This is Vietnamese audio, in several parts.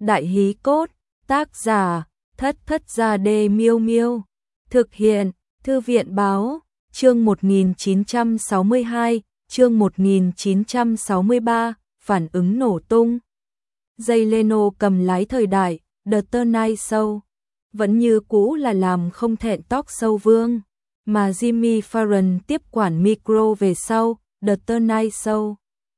Đại hí cốt, tác giả, Thất Thất Gia Đê Miêu Miêu. Thực hiện, Thư viện báo, chương 1962, chương 1963, phản ứng nổ tung. Jay Leno cầm lái thời đại, The Tonight Show. Vẫn như cũ là làm không thẹn talk show vương, mà Jimmy Fallon tiếp quản micro về sau, The Tonight Show.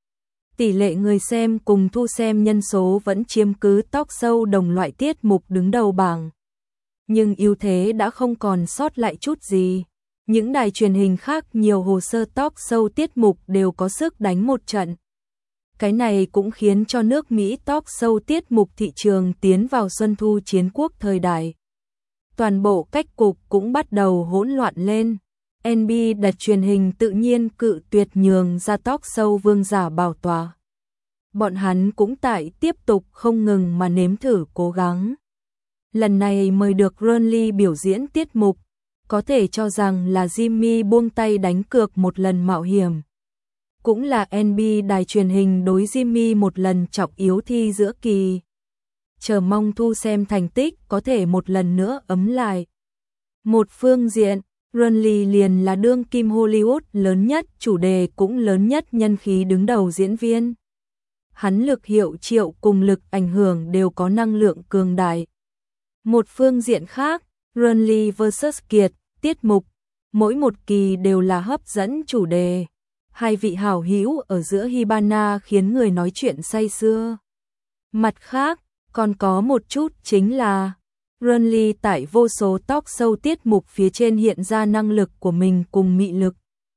Tỷ lệ người xem cùng thu xem nhân số vẫn chiếm cứ talk show đồng loại tiết mục đứng đầu bảng. Nhưng ưu thế đã không còn sót lại chút gì. Những đài truyền hình khác nhiều hồ sơ talk show tiết mục đều có sức đánh một trận. Cái này cũng khiến cho nước Mỹ talk show tiết mục thị trường tiến vào xuân thu chiến quốc thời đại. Toàn bộ cách cục cũng bắt đầu hỗn loạn lên. NB đặt truyền hình tự nhiên cự tuyệt nhường ra talk show vương giả bảo tọa. Bọn hắn cũng tại tiếp tục không ngừng mà nếm thử cố gắng. Lần này mời được Ron Lee biểu diễn tiết mục, có thể cho rằng là Jimmy buông tay đánh cược một lần mạo hiểm. Cũng là NB đài truyền hình đối Jimmy một lần trọng yếu thi giữa kỳ. Chờ mong thu xem thành tích có thể một lần nữa ấm lại. Một phương diện, Ron Lee liền là đương kim Hollywood lớn nhất, chủ đề cũng lớn nhất, nhân khí đứng đầu diễn viên. Hắn lực hiệu triệu cùng lực ảnh hưởng đều có năng lượng cường đại. Một phương diện khác, Ron Lee vs Kiệt, tiết mục, mỗi một kỳ đều là hấp dẫn chủ đề. Hai vị hảo hữu ở giữa Hibana khiến người nói chuyện say sưa. Mặt khác, còn có một chút chính là Ron Lee tại vô số talk show tiết mục phía trên hiện ra năng lực của mình cùng mị lực.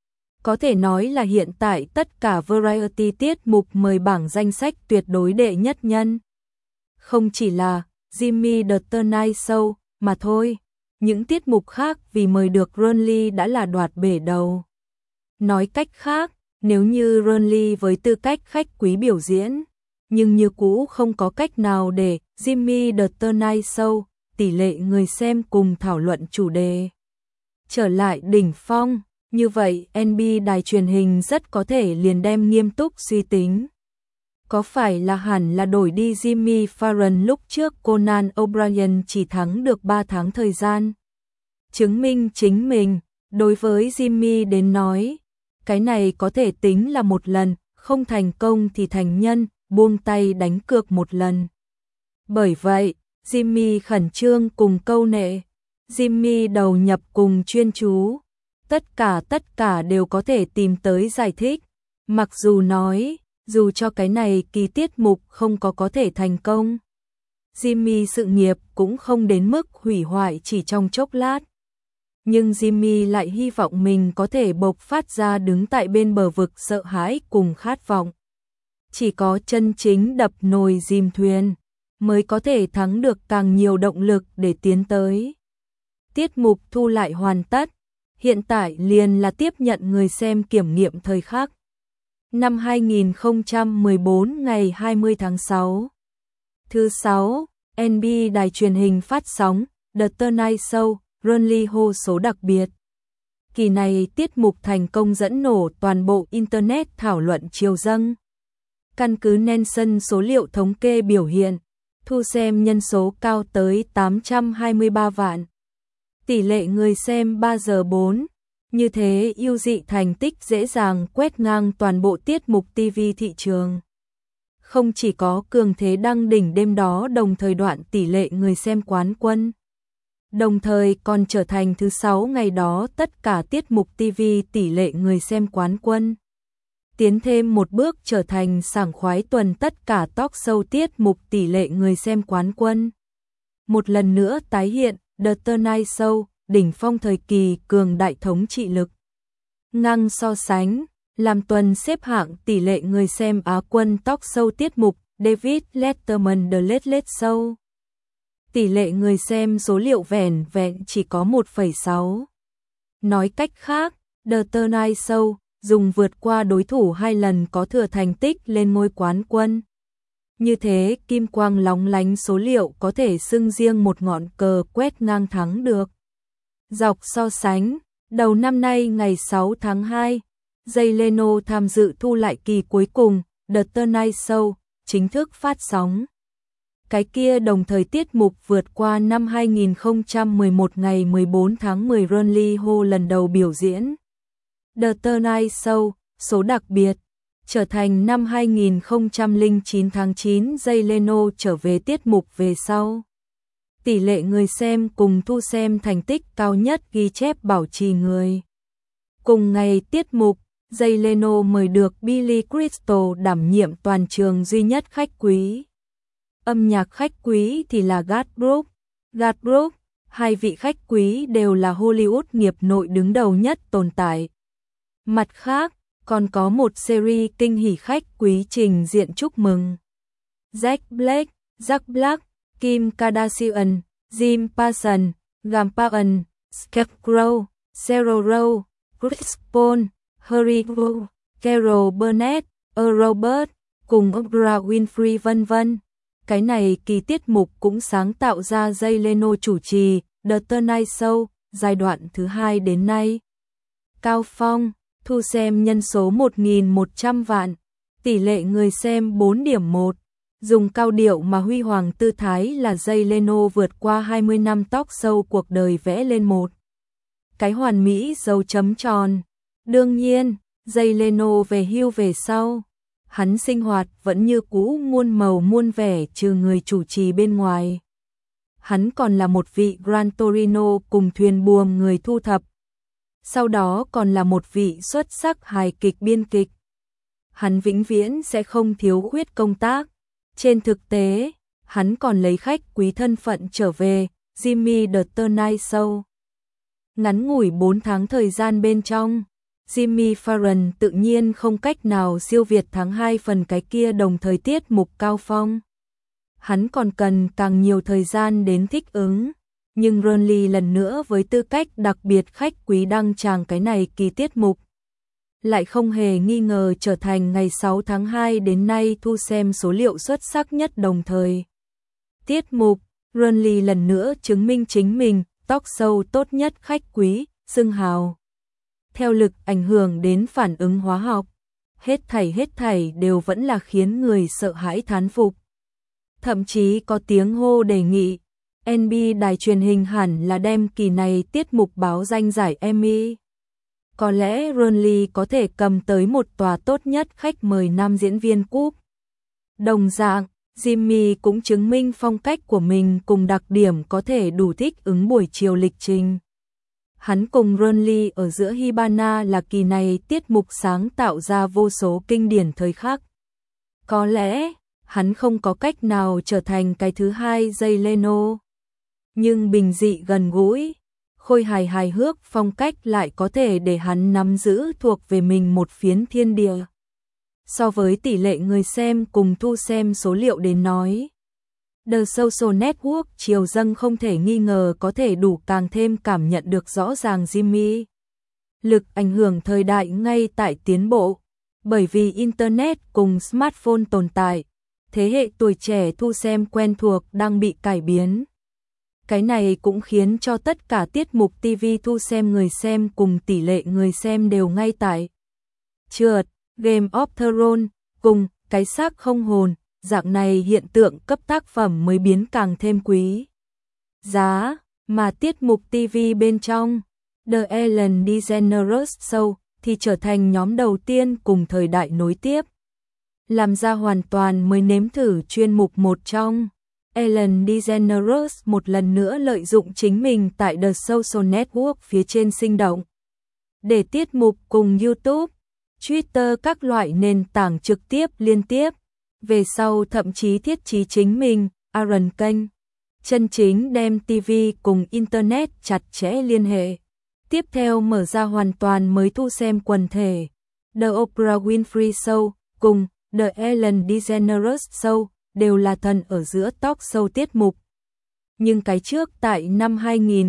Có thể nói là hiện tại tất cả variety tiết mục mời bảng danh sách tuyệt đối đệ nhất nhân. Không chỉ là Jimmy The Tonight Show mà thôi, những tiết mục khác vì mời được Ron Lee đã là đoạt bể đầu. Nói cách khác, nếu như Ron Lee với tư cách khách quý biểu diễn, nhưng như cũ không có cách nào để Jimmy The Tonight Show, tỷ lệ người xem cùng thảo luận chủ đề trở lại đỉnh phong, như vậy NB đài truyền hình rất có thể liền đem nghiêm túc suy tính. Có phải là hẳn là đổi đi Jimmy Fallon lúc trước Conan O'Brien chỉ thắng được 3 tháng thời gian? Chứng minh chính mình, đối với Jimmy đến nói, cái này có thể tính là một lần, không thành công thì thành nhân, buông tay đánh cược một lần. Bởi vậy, Jimmy khẩn trương cùng câu nệ, Jimmy đầu nhập cùng chuyên chú, tất cả đều có thể tìm tới giải thích, mặc dù nói, dù cho cái này kỳ tiết mục không có thể thành công, Jimmy sự nghiệp cũng không đến mức hủy hoại chỉ trong chốc lát. Nhưng Jimmy lại hy vọng mình có thể bộc phát ra đứng tại bên bờ vực sợ hãi cùng khát vọng. Chỉ có chân chính đập nồi chìm thuyền, mới có thể thắng được càng nhiều động lực để tiến tới. Tiết mục thu lại hoàn tất, hiện tại liền là tiếp nhận người xem kiểm nghiệm thời khắc. Năm 2014 ngày 20 tháng 6. Thứ 6, NB đài truyền hình phát sóng, The Tonight Show, Ron Lee hô số đặc biệt. Kỳ này tiết mục thành công dẫn nổ toàn bộ Internet thảo luận triều dâng. Căn cứ Nielsen số liệu thống kê biểu hiện, thu xem nhân số cao tới 823 vạn. Tỷ lệ người xem 3 giờ 4. Như thế ưu dị thành tích dễ dàng quét ngang toàn bộ tiết mục TV thị trường. Không chỉ có cường thế đăng đỉnh đêm đó đồng thời đoạn tỷ lệ người xem quán quân, đồng thời còn trở thành thứ 6 ngày đó tất cả tiết mục TV tỷ lệ người xem quán quân. Tiến thêm một bước trở thành sảng khoái tuần tất cả talk show tiết mục tỷ lệ người xem quán quân. Một lần nữa tái hiện The Tonight Show, đỉnh phong thời kỳ cường đại thống trị lực. Ngang so sánh, làm tuần xếp hạng tỷ lệ người xem Á quân talk show tiết mục David Letterman The Late Late Show. Tỷ lệ người xem số liệu vẻn vẹn chỉ có 1,6. Nói cách khác, The Tonight Show dùng vượt qua đối thủ 2 lần có thừa thành tích lên ngôi quán quân. Như thế kim quang lóng lánh số liệu có thể xưng riêng một ngọn cờ quét ngang thắng được. Dọc so sánh, đầu năm nay ngày 6 tháng 2, Jay Leno tham dự thu lại kỳ cuối cùng, The Tonight Show, chính thức phát sóng. Cái kia đồng thời tiết mục vượt qua năm 2011 ngày 14 tháng 10 Ronly Ho lần đầu biểu diễn. The Tonight Show, số đặc biệt, trở thành năm 2009 tháng 9 Jay Leno trở về tiết mục về sau. Tỷ lệ người xem cùng thu xem thành tích cao nhất ghi chép bảo trì người. Cùng ngày tiết mục, Jay Leno mời được Billy Crystal đảm nhiệm toàn trường duy nhất khách quý. Âm nhạc khách quý thì là Garth Brooks. Hai vị khách quý đều là Hollywood nghiệp nội đứng đầu nhất tồn tại. Mặt khác, còn có một series kinh hỉ khách quý trình diện chúc mừng. Jack Black, Kim Kardashian, Jim Parsons, Gampagan, Scarecrow, Sheryl Crow, Chris Paul, Harry Styles, Carol Burnett, Earl Robert, cùng Oprah Winfrey vân vân. Cái này kỳ tiết mục cũng sáng tạo ra Jay Leno chủ trì The Tonight Show giai đoạn thứ 2 đến nay. Cao phong, thu xem nhân số 1.100 vạn, tỷ lệ người xem 4.1. Dùng cao điệu mà huy hoàng tư thái là Jay Leno vượt qua 20 năm talk show cuộc đời vẽ lên một cái hoàn mỹ dấu chấm tròn. Đương nhiên, Jay Leno về hưu về sau, hắn sinh hoạt vẫn như cũ muôn màu muôn vẻ trừ người chủ trì bên ngoài. Hắn còn là một vị Gran Torino cùng thuyền buồm người thu thập. Sau đó còn là một vị xuất sắc hài kịch biên kịch. Hắn vĩnh viễn sẽ không thiếu khuyết công tác. Trên thực tế, hắn còn lấy khách quý thân phận trở về, Jimmy The Tonight Show. Ngắn ngủi 4 tháng thời gian bên trong, Jimmy Fallon tự nhiên không cách nào siêu việt tháng 2 phần cái kia đồng thời tiết mục cao phong. Hắn còn cần càng nhiều thời gian đến thích ứng, nhưng Ronly lần nữa với tư cách đặc biệt khách quý đăng tràng cái này kỳ tiết mục. Lại không hề nghi ngờ trở thành ngày 6 tháng 2 đến nay thu xem số liệu xuất sắc nhất đồng thời. Tiết mục, Ronly lần nữa chứng minh chính mình, talk show tốt nhất khách quý, xưng hào. Theo lực ảnh hưởng đến phản ứng hóa học, hết thảy đều vẫn là khiến người sợ hãi thán phục. Thậm chí có tiếng hô đề nghị, NBC đài truyền hình hẳn là đem kỳ này tiết mục báo danh giải Emmy. Có lẽ Ronly có thể cầm tới một tòa tốt nhất khách mời nam diễn viên cúp. Đồng dạng, Jimmy cũng chứng minh phong cách của mình cùng đặc điểm có thể đủ thích ứng buổi chiều lịch trình. Hắn cùng Ronly ở giữa Hibana là kỳ này tiết mục sáng tạo ra vô số kinh điển thời khắc. Có lẽ, hắn không có cách nào trở thành cái thứ hai Jay Leno. Nhưng bình dị gần gũi, khôi hài hước phong cách lại có thể để hắn nắm giữ thuộc về mình một phiến thiên địa. So với tỷ lệ người xem cùng thu xem số liệu đến nói, The Social Network chiều dâng không thể nghi ngờ có thể đủ càng thêm cảm nhận được rõ ràng Jimmy. Lực ảnh hưởng thời đại ngay tại tiến bộ, bởi vì Internet cùng smartphone tồn tại, thế hệ tuổi trẻ thu xem quen thuộc đang bị cải biến. Cái này cũng khiến cho tất cả tiết mục TV thu xem người xem cùng tỷ lệ người xem đều ngay tại trượt. Game of Thrones cùng cái xác không hồn, dạng này hiện tượng cấp tác phẩm mới biến càng thêm quý giá, mà tiết mục TV bên trong The Ellen DeGeneres Show thì trở thành nhóm đầu tiên cùng thời đại nối tiếp. Làm ra hoàn toàn mới nếm thử chuyên mục một trong. Ellen DeGeneres một lần nữa lợi dụng chính mình tại The Social Network phía trên sinh động. Để tiết mục cùng YouTube, Twitter các loại nền tảng trực tiếp liên tiếp. Về sau thậm chí thiết trí chính mình, Aaron kênh. Chân chính đem TV cùng Internet chặt chẽ liên hệ. Tiếp theo mở ra hoàn toàn mới thu xem quần thể. The Oprah Winfrey Show cùng The Ellen DeGeneres Show đều là thần ở giữa talk show tiết mục. Nhưng cái trước tại năm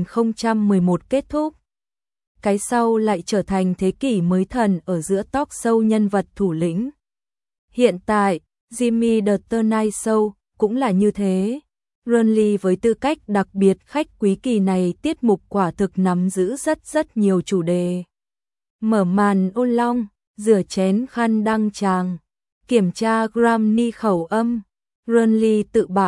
2011 kết thúc. Cái sau lại trở thành thế kỷ mới thần ở giữa talk show nhân vật thủ lĩnh. Hiện tại, Jimmy The Tonight Show cũng là như thế. Ronly với tư cách đặc biệt khách quý kỳ này tiết mục quả thực nắm giữ rất nhiều chủ đề. Mở màn ôn long, rửa chén khăn đăng tràng, kiểm tra Grammy khẩu âm. Ronly tự bảo,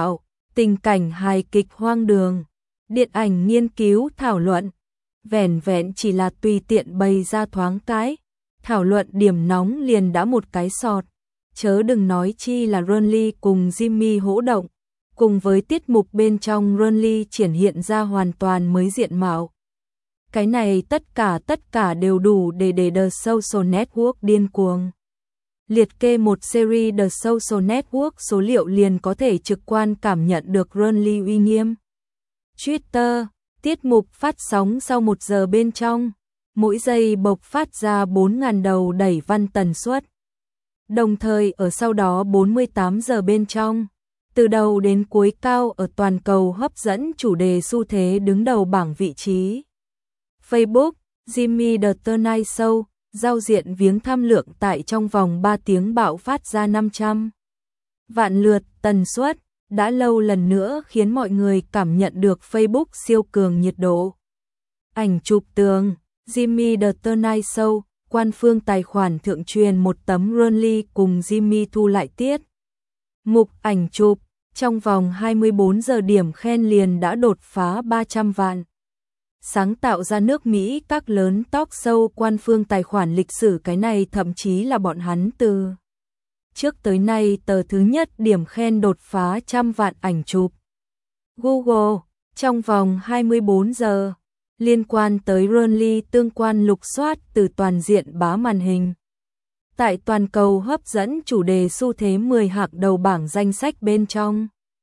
tình cảnh hài kịch hoang đường, điện ảnh nghiên cứu thảo luận, vẻn vẹn chỉ là tùy tiện bày ra thoáng cái, thảo luận điểm nóng liền đã một cái sọt, chớ đừng nói chi là Ronly cùng Jimmy hỗ động, cùng với tiết mục bên trong Ronly triển hiện ra hoàn toàn mới diện mạo. Cái này tất cả đều đủ để The Social Network điên cuồng. Liệt kê một series The Social Network số liệu liền có thể trực quan cảm nhận được Ronly uy nghiêm. Twitter, tiết mục phát sóng sau 1 giờ bên trong, mỗi giây bộc phát ra 4.000 đầu đẩy văn tần suất. Đồng thời ở sau đó 48 giờ bên trong, từ đầu đến cuối cao ở toàn cầu hấp dẫn chủ đề xu thế đứng đầu bảng vị trí. Facebook, Jimmy The Tonight Show, giao diện viếng tham lượng tại trong vòng 3 tiếng bạo phát ra 500 vạn lượt tần suất, đã lâu lần nữa khiến mọi người cảm nhận được Facebook siêu cường nhiệt độ. Ảnh chụp tường, Jimmy The Tonight Show, quan phương tài khoản thượng truyền một tấm Ronly cùng Jimmy thu lại tiết. Mục ảnh chụp, trong vòng 24 giờ điểm khen liền đã đột phá 300 vạn. Sáng tạo ra nước Mỹ các lớn talk show quan phương tài khoản lịch sử, cái này thậm chí là bọn hắn từ trước tới nay tờ thứ nhất điểm khen đột phá 100 vạn ảnh chụp. Google, trong vòng 24 giờ, liên quan tới Ronly tương quan lục soát từ toàn diện bá màn hình. Tại toàn cầu hấp dẫn chủ đề xu thế 10 hạng đầu bảng danh sách bên trong,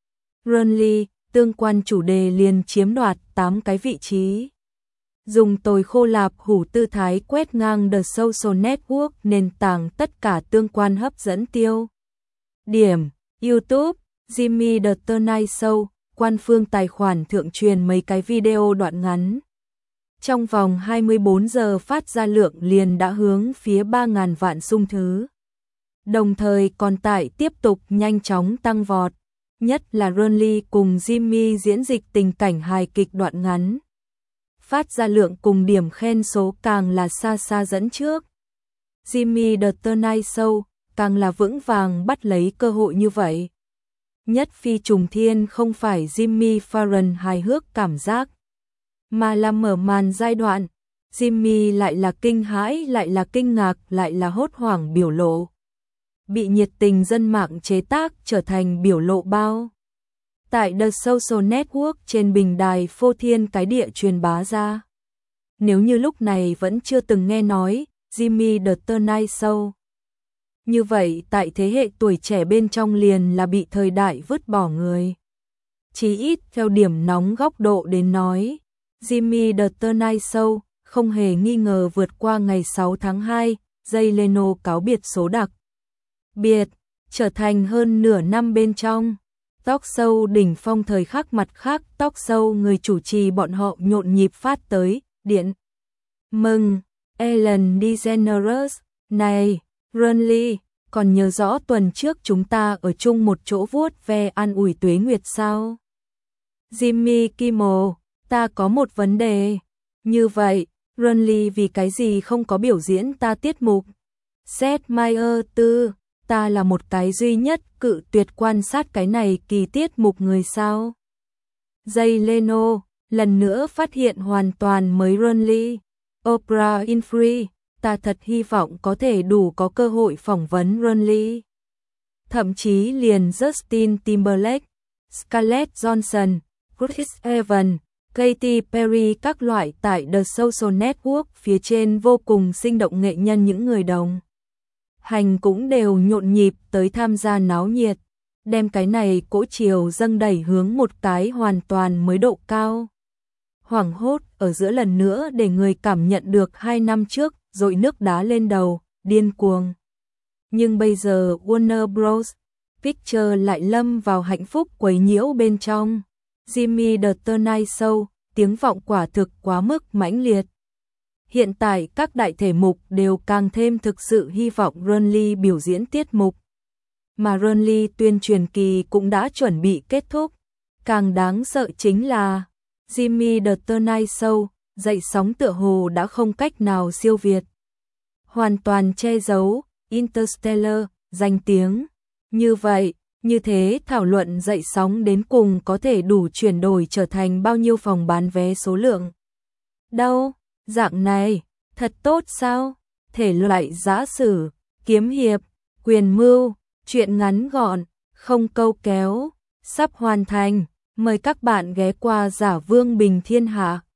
Ronly tương quan chủ đề liền chiếm đoạt 8 cái vị trí. Dùng tồi khô lạp hủ tư thái quét ngang The Social Network, nền tảng tất cả tương quan hấp dẫn tiêu điểm. YouTube, Jimmy The Tonight Show, quan phương tài khoản thượng truyền mấy cái video đoạn ngắn. Trong vòng 24 giờ phát ra lượng liền đã hướng phía 3.000 vạn xung thứ. Đồng thời còn tải tiếp tục nhanh chóng tăng vọt. Nhất là Ronly cùng Jimmy diễn dịch tình cảnh hài kịch đoạn ngắn. Phát ra lượng cùng điểm khen số càng là xa xa dẫn trước. Jimmy The Tonight Show càng là vững vàng bắt lấy cơ hội như vậy. Nhất phi trùng thiên không phải Jimmy Fallon hài hước cảm giác, mà là mở màn giai đoạn, Jimmy lại là kinh hãi, lại là kinh ngạc, lại là hốt hoảng biểu lộ. Bị nhiệt tình dân mạng chế tác trở thành biểu lộ bao. Tại The Social Network trên bình đài phô thiên cái địa truyền bá ra. Nếu như lúc này vẫn chưa từng nghe nói Jimmy The Tonight Show, như vậy tại thế hệ tuổi trẻ bên trong liền là bị thời đại vứt bỏ người. Chỉ ít theo điểm nóng góc độ đến nói, Jimmy The Tonight Show không hề nghi ngờ vượt qua ngày 6 tháng 2, Jay Leno cáo biệt số đặc biệt, trở thành hơn nửa năm bên trong talk show đỉnh phong thời khắc. Mặt khác, talk show người chủ trì bọn họ nhộn nhịp phát tới điện mừng Ellen DeGeneres, này, Ronly, còn nhớ rõ tuần trước chúng ta ở chung một chỗ vuốt ve an ủi tuế nguyệt sao? Jimmy Kimmel, ta có một vấn đề. Như vậy, Ronly vì cái gì không có biểu diễn ta tiết mục? Seth Meyers tư, ta là một cái duy nhất cự tuyệt quan sát cái này kỳ tiết mục người sao? Jay Leno, lần nữa phát hiện hoàn toàn mới Ronly. Oprah Winfrey, ta thật hy vọng có thể đủ có cơ hội phỏng vấn Ronly. Thậm chí liền Justin Timberlake, Scarlett Johansson, Chris Evans, Katy Perry các loại tại The Social Network phía trên vô cùng sinh động nghệ nhân những người đồng hành cũng đều nhộn nhịp tới tham gia náo nhiệt, đem cái này cỗ chiều dâng đẩy hướng một cái hoàn toàn mới độ cao. Hoảng hốt ở giữa lần nữa để người cảm nhận được 2 năm trước dội nước đá lên đầu, điên cuồng. Nhưng bây giờ Warner Bros. Pictures lại lâm vào hạnh phúc quấy nhiễu bên trong. Jimmy The Tonight Show, tiếng vọng quả thực quá mức mãnh liệt. Hiện tại các đại thể mục đều càng thêm thực sự hy vọng Ronly biểu diễn tiết mục. Mà Ronly tuyên truyền kỳ cũng đã chuẩn bị kết thúc. Càng đáng sợ chính là Jimmy The Tonight Show, dậy sóng tựa hồ đã không cách nào siêu việt. Hoàn toàn che giấu Interstellar, danh tiếng. Như vậy, Như thế thảo luận dậy sóng đến cùng có thể đủ chuyển đổi trở thành bao nhiêu phòng bán vé số lượng. Đâu, dạng này, thật tốt sao? Thể loại giã sử, kiếm hiệp, quyền mưu, truyện ngắn gọn, không câu kéo, sắp hoàn thành. Mời các bạn ghé qua Giả Vương Bình Thiên Hạ.